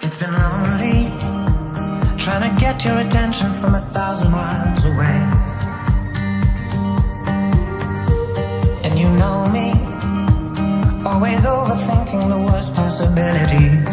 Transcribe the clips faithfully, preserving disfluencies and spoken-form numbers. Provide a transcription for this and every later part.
It's been lonely, trying to get your attention from a thousand miles away. And you know me, always overthinking the worst possibilities.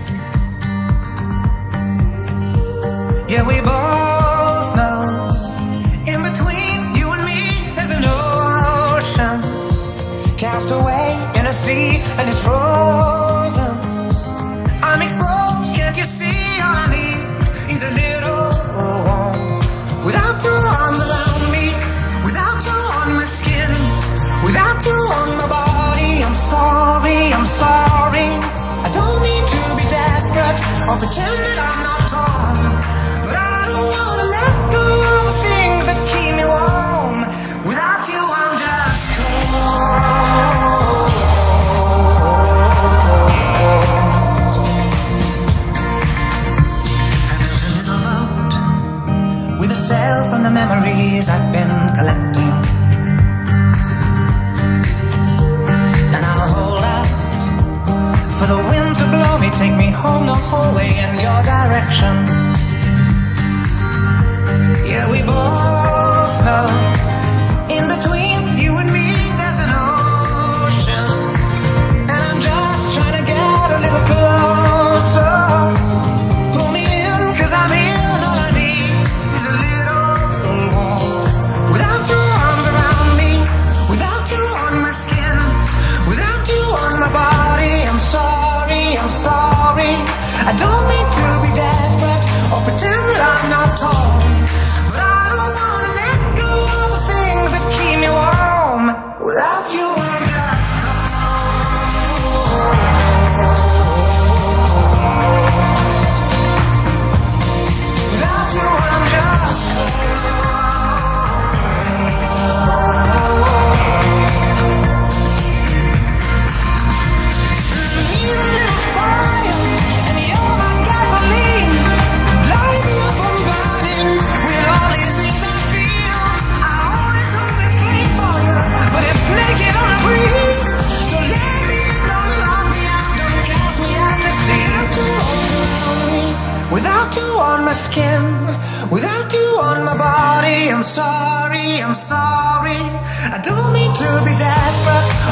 Yeah, we both know, in between you and me, there's an ocean, cast away in a sea, and it's frozen. I'm exposed, can't you see? All I need is a little warmth. Without your arms around me, without you on my skin, without you on my body, I'm sorry, I'm sorry. I don't mean to be desperate or pretend that I'm not torn, but I don't wanna let go of the things that keep me warm. Without you, I'm just cold. With a sail from the memories I've been collecting, and I'll hold out for the wind to blow me, take me home the whole way in your direction. Yeah, we both know, in between you and me there's an ocean, and I'm just trying to get a little closer. Pull me in, cause I'm in. All I need is a little warmth. Without your arms around me, without you on my skin, without you on my body, I'm sorry, I'm sorry. I don't mean to be desperate or pretend that I'm not torn, but I don't wanna let go of the things that keep me warm. Without you, I'm just cold. Without you, I'm just even if fire and you're my gasoline, light me up, I'm burning with all these things I feel. I always hold this flame for you, but it's naked on the breeze. So let me in, don't lock me out, don't cast me out to sea. Without you on my skin, without you on my body, I'm sorry, I'm sorry. I don't mean to be desperate